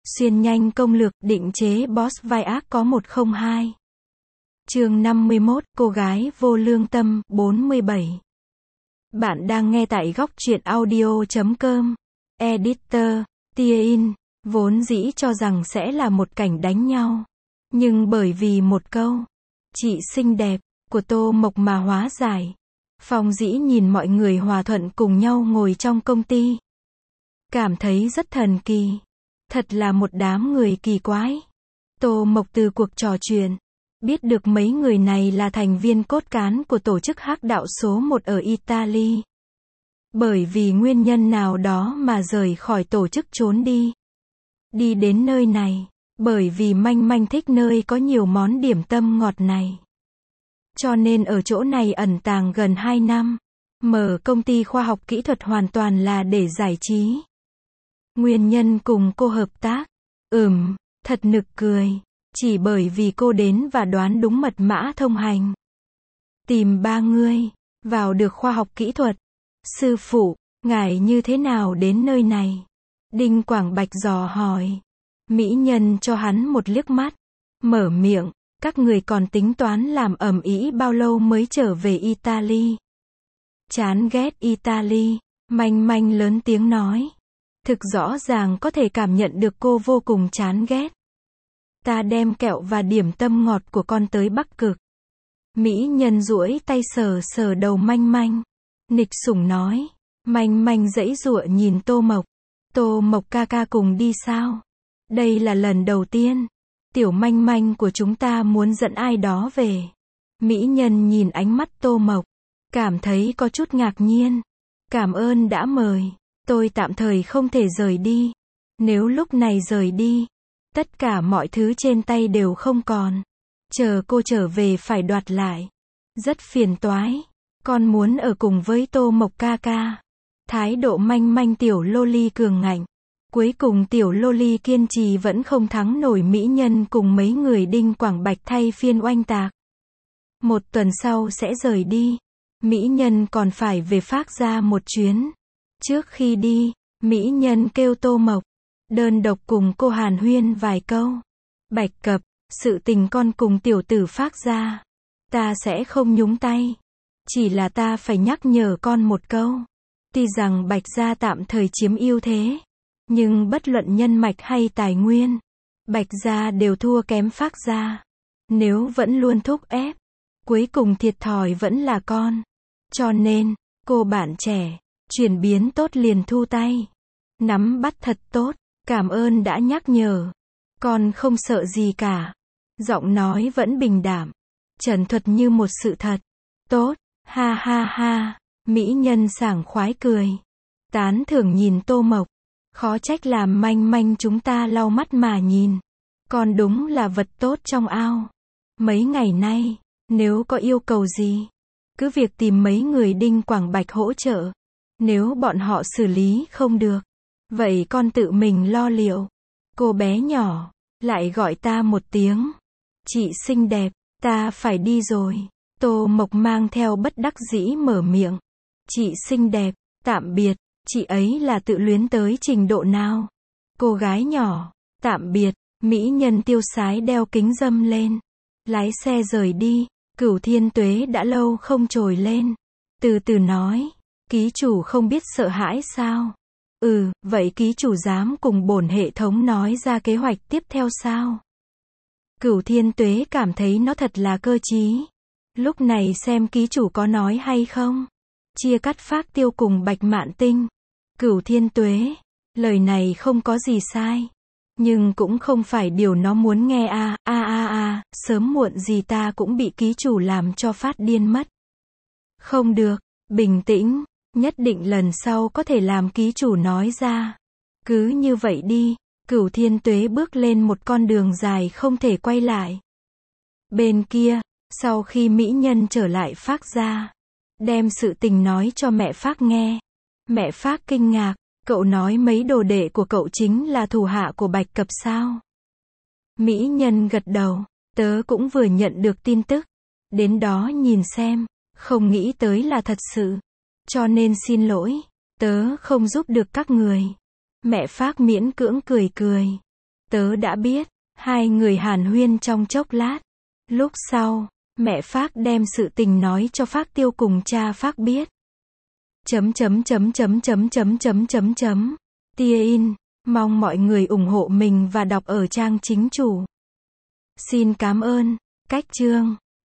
Xuyên nhanh công lược, định chế boss vai ác có 102. Chương 51, cô gái vô lương tâm, 47. Bạn đang nghe tại góc truyện audio.com. Editor, Tia In, vốn dĩ cho rằng sẽ là một cảnh đánh nhau. Nhưng bởi vì một câu, chị xinh đẹp, của Tô Mộc mà hóa giải. Phong Dĩ nhìn mọi người hòa thuận cùng nhau ngồi trong công ty. Cảm thấy rất thần kỳ. Thật là một đám người kỳ quái. Tô Mộc từ cuộc trò chuyện, biết được mấy người này là thành viên cốt cán của tổ chức hắc đạo số 1 ở Italy. Bởi vì nguyên nhân nào đó mà rời khỏi tổ chức trốn đi. Đi đến nơi này, bởi vì Manh Manh thích nơi có nhiều món điểm tâm ngọt này. Cho nên ở chỗ này ẩn tàng gần 2 năm. Mở công ty khoa học kỹ thuật hoàn toàn là để giải trí. Nguyên nhân cùng cô hợp tác. Thật nực cười. Chỉ bởi vì cô đến và đoán đúng mật mã thông hành. Tìm ba người, vào được khoa học kỹ thuật. Sư phụ, ngài như thế nào đến nơi này? Đinh Quảng Bạch dò hỏi. Mỹ nhân cho hắn một liếc mắt. Mở miệng, các người còn tính toán làm ầm ĩ bao lâu mới trở về Italy? Chán ghét Italy, Manh Manh lớn tiếng nói. Thực rõ ràng có thể cảm nhận được cô vô cùng chán ghét. Ta đem kẹo và điểm tâm ngọt của con tới Bắc Cực. Mỹ nhân duỗi tay sờ sờ đầu Manh Manh. Nịch sủng nói. Manh Manh giãy giụa nhìn Tô Mộc. Tô Mộc ca ca cùng đi sao? Đây là lần đầu tiên. Tiểu Manh Manh của chúng ta muốn dẫn ai đó về. Mỹ nhân nhìn ánh mắt Tô Mộc. Cảm thấy có chút ngạc nhiên. Cảm ơn đã mời. Tôi tạm thời không thể rời đi. Nếu lúc này rời đi, tất cả mọi thứ trên tay đều không còn. Chờ cô trở về phải đoạt lại. Rất phiền toái. Con muốn ở cùng với Tô Mộc ca ca. Thái độ Manh Manh tiểu loli cường ngạnh. Cuối cùng tiểu loli kiên trì vẫn không thắng nổi mỹ nhân cùng mấy người Đinh Quảng Bạch thay phiên oanh tạc. 1 tuần sau sẽ rời đi. Mỹ nhân còn phải về Phác Gia một chuyến. Trước khi đi, mỹ nhân kêu Tô Mộc đơn độc cùng cô hàn huyên vài câu. Bạch Cập, sự tình con cùng tiểu tử Phác Gia, ta sẽ không nhúng tay. Chỉ là ta phải nhắc nhở con một câu. Tuy rằng Bạch Gia tạm thời chiếm ưu thế, nhưng bất luận nhân mạch hay tài nguyên, Bạch Gia đều thua kém Phác Gia. Nếu vẫn luôn thúc ép, cuối cùng thiệt thòi vẫn là con. Cho nên, cô bạn trẻ, chuyển biến tốt liền thu tay. Nắm bắt thật tốt, cảm ơn đã nhắc nhở. Con không sợ gì cả. Giọng nói vẫn bình đảm, trần thuật như một sự thật. Tốt, ha ha ha, mỹ nhân sảng khoái cười. Tán thưởng nhìn Tô Mộc. Khó trách làm Manh Manh chúng ta lau mắt mà nhìn. Con đúng là vật tốt trong ao. Mấy ngày nay, nếu có yêu cầu gì, cứ việc tìm mấy người Đinh Quảng Bạch hỗ trợ. Nếu bọn họ xử lý không được, vậy con tự mình lo liệu. Cô bé nhỏ, lại gọi ta một tiếng. Chị xinh đẹp, ta phải đi rồi. Tô Mộc mang theo bất đắc dĩ mở miệng. Chị xinh đẹp, tạm biệt. Chị ấy là tự luyến tới trình độ nào? Cô gái nhỏ, tạm biệt. Mỹ nhân tiêu sái đeo kính râm lên. Lái xe rời đi. Cửu Thiên Tuế đã lâu không trồi lên. Từ từ nói. Ký chủ không biết sợ hãi sao? Vậy ký chủ dám cùng bổn hệ thống nói ra kế hoạch tiếp theo sao? Cửu Thiên Tuế cảm thấy nó thật là cơ trí. Lúc này xem ký chủ có nói hay không? Chia cắt Phác Tiêu cùng Bạch Mạn Tinh. Cửu Thiên Tuế, lời này không có gì sai. Nhưng cũng không phải điều nó muốn nghe sớm muộn gì ta cũng bị ký chủ làm cho phát điên mất. Không được, bình tĩnh. Nhất định lần sau có thể làm ký chủ nói ra. Cứ như vậy đi. Cửu Thiên Tuế bước lên một con đường dài không thể quay lại. Bên kia, sau khi mỹ nhân trở lại Phác Gia, đem sự tình nói cho mẹ Phác nghe. Mẹ Phác kinh ngạc. Cậu nói mấy đồ đệ của cậu chính là thủ hạ của Bạch Cập sao? Mỹ nhân gật đầu. Tớ cũng vừa nhận được tin tức. Đến đó nhìn xem. Không nghĩ tới là thật sự. Cho nên xin lỗi. Tớ không giúp được các người. Mẹ Phác miễn cưỡng cười cười. Tớ đã biết. Hai người hàn huyên trong chốc lát. Lúc sau, mẹ Phác đem sự tình nói cho Phác Tiêu cùng cha Phác biết. Tia in, mong mọi người ủng hộ mình và đọc ở trang chính chủ. Xin cảm ơn. Cách chương